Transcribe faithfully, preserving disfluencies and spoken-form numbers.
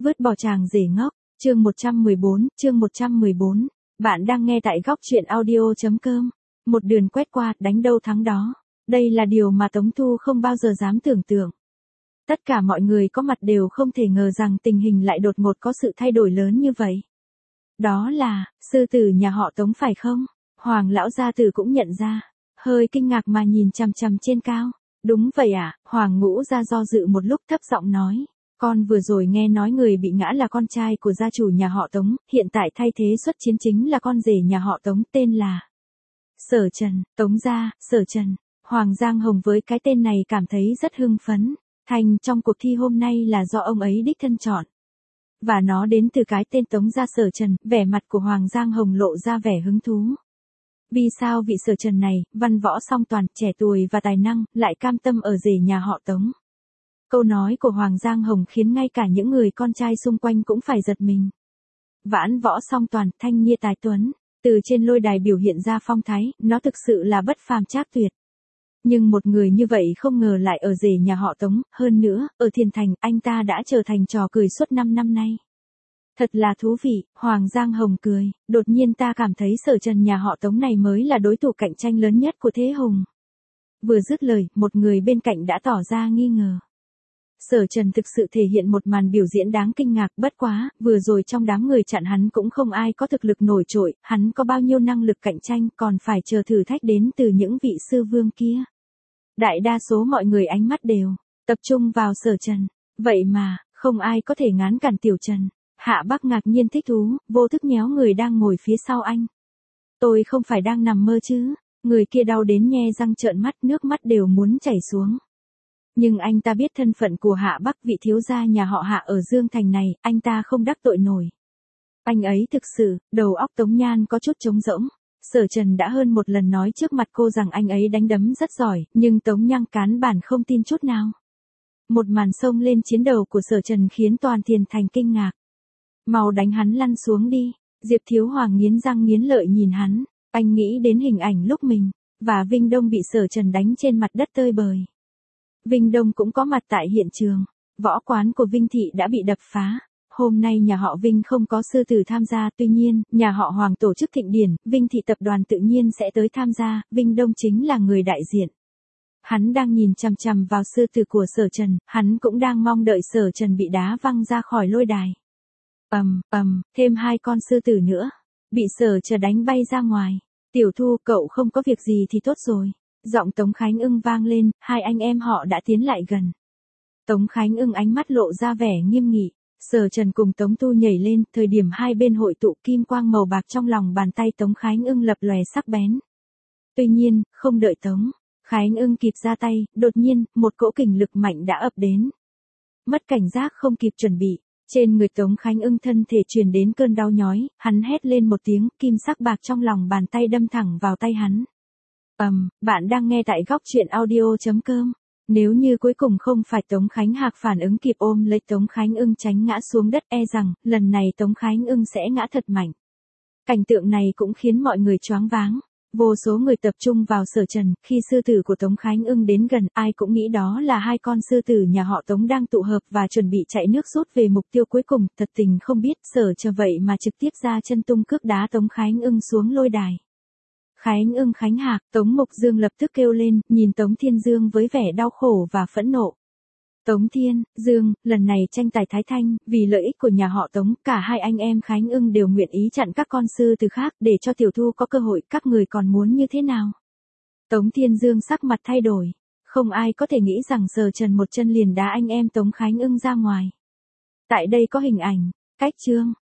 Vứt bỏ chàng rể ngốc, chương một trăm mười bốn, chương một trăm mười bốn. Bạn đang nghe tại góc truyện audio.com. Một đường quét qua, đánh đâu thắng đó. Đây là điều mà Tống Thu không bao giờ dám tưởng tượng. Tất cả mọi người có mặt đều không thể ngờ rằng tình hình lại đột ngột có sự thay đổi lớn như vậy. Đó là, sư tử nhà họ Tống phải không? Hoàng lão gia tử cũng nhận ra, hơi kinh ngạc mà nhìn chằm chằm trên cao. Đúng vậy ạ, à, Hoàng Ngũ ra do dự một lúc thấp giọng nói. Con vừa rồi nghe nói người bị ngã là con trai của gia chủ nhà họ Tống, hiện tại thay thế xuất chiến chính là con rể nhà họ Tống tên là Sở Trần, Tống gia, Sở Trần. Hoàng Giang Hồng với cái tên này cảm thấy rất hưng phấn, thành trong cuộc thi hôm nay là do ông ấy đích thân chọn. Và nó đến từ cái tên Tống gia Sở Trần, vẻ mặt của Hoàng Giang Hồng lộ ra vẻ hứng thú. Vì sao vị Sở Trần này, văn võ song toàn, trẻ tuổi và tài năng, lại cam tâm ở rể nhà họ Tống? Câu nói của Hoàng Giang Hồng khiến ngay cả những người con trai xung quanh cũng phải giật mình. Vãn võ song toàn, thanh niên tài tuấn, từ trên lôi đài biểu hiện ra phong thái, nó thực sự là bất phàm trác tuyệt. Nhưng một người như vậy không ngờ lại ở rể nhà họ Tống, hơn nữa, ở Thiên Thành, anh ta đã trở thành trò cười suốt năm năm nay. Thật là thú vị, Hoàng Giang Hồng cười, đột nhiên ta cảm thấy Sở Trần nhà họ Tống này mới là đối thủ cạnh tranh lớn nhất của Thế Hùng. Vừa dứt lời, một người bên cạnh đã tỏ ra nghi ngờ. Sở Trần thực sự thể hiện một màn biểu diễn đáng kinh ngạc, bất quá, vừa rồi trong đám người chặn hắn cũng không ai có thực lực nổi trội, hắn có bao nhiêu năng lực cạnh tranh còn phải chờ thử thách đến từ những vị sư vương kia. Đại đa số mọi người ánh mắt đều tập trung vào Sở Trần, vậy mà, không ai có thể ngán cản Tiểu Trần. Hạ Bắc ngạc nhiên thích thú, vô thức nhéo người đang ngồi phía sau anh. Tôi không phải đang nằm mơ chứ, người kia đau đến nhe răng trợn mắt, nước mắt đều muốn chảy xuống. Nhưng anh ta biết thân phận của Hạ Bắc, vị thiếu gia nhà họ Hạ ở Dương Thành này, anh ta không đắc tội nổi. Anh ấy thực sự, đầu óc Tống Nhan có chút trống rỗng. Sở Trần đã hơn một lần nói trước mặt cô rằng anh ấy đánh đấm rất giỏi, nhưng Tống Nhan cán bản không tin chút nào. Một màn xông lên chiến đầu của Sở Trần khiến toàn Thiên Thành kinh ngạc. Mau đánh hắn lăn xuống đi, Diệp Thiếu Hoàng nghiến răng nghiến lợi nhìn hắn, anh nghĩ đến hình ảnh lúc mình và Vinh Đông bị Sở Trần đánh trên mặt đất tơi bời. Vinh Đông cũng có mặt tại hiện trường, võ quán của Vinh Thị đã bị đập phá. Hôm nay nhà họ Vinh không có sư tử tham gia, tuy nhiên, nhà họ Hoàng tổ chức thịnh điển, Vinh Thị tập đoàn tự nhiên sẽ tới tham gia, Vinh Đông chính là người đại diện. Hắn đang nhìn chằm chằm vào sư tử của Sở Trần, hắn cũng đang mong đợi Sở Trần bị đá văng ra khỏi lôi đài. Ầm, ầm, thêm hai con sư tử nữa, bị Sở Trần đánh bay ra ngoài. Tiểu Thu, cậu không có việc gì thì tốt rồi. Giọng Tống Khánh Ưng vang lên, hai anh em họ đã tiến lại gần. Tống Khánh Ưng ánh mắt lộ ra vẻ nghiêm nghị. Sở Trần cùng Tống Tu nhảy lên, thời điểm hai bên hội tụ, kim quang màu bạc trong lòng bàn tay Tống Khánh Ưng lập lòe sắc bén. Tuy nhiên, không đợi Tống Khánh Ưng kịp ra tay, đột nhiên, một cỗ kình lực mạnh đã ập đến. Mất cảnh giác không kịp chuẩn bị, trên người Tống Khánh Ưng thân thể truyền đến cơn đau nhói, hắn hét lên một tiếng, kim sắc bạc trong lòng bàn tay đâm thẳng vào tay hắn. Ầm, um, bạn đang nghe tại góc truyện audio.com. Nếu như cuối cùng không phải Tống Khánh Hạc phản ứng kịp ôm lấy Tống Khánh Ưng tránh ngã xuống đất, e rằng, lần này Tống Khánh Ưng sẽ ngã thật mạnh. Cảnh tượng này cũng khiến mọi người choáng váng. Vô số người tập trung vào Sở Trần, khi sư tử của Tống Khánh Ưng đến gần, ai cũng nghĩ đó là hai con sư tử nhà họ Tống đang tụ hợp và chuẩn bị chạy nước rút về mục tiêu cuối cùng, thật tình không biết, Sở Trần vậy mà trực tiếp ra chân tung cước đá Tống Khánh Ưng xuống lôi đài. Khánh Ưng Khánh Hạc, Tống Mục Dương lập tức kêu lên, nhìn Tống Thiên Dương với vẻ đau khổ và phẫn nộ. Tống Thiên Dương, lần này tranh tài Thái Thanh, vì lợi ích của nhà họ Tống, cả hai anh em Khánh Ưng đều nguyện ý chặn các con sư tử khác, để cho Tiểu Thu có cơ hội, các người còn muốn như thế nào? Tống Thiên Dương sắc mặt thay đổi, không ai có thể nghĩ rằng Sở Trần một chân liền đá anh em Tống Khánh Ưng ra ngoài. Tại đây có hình ảnh, cách chương,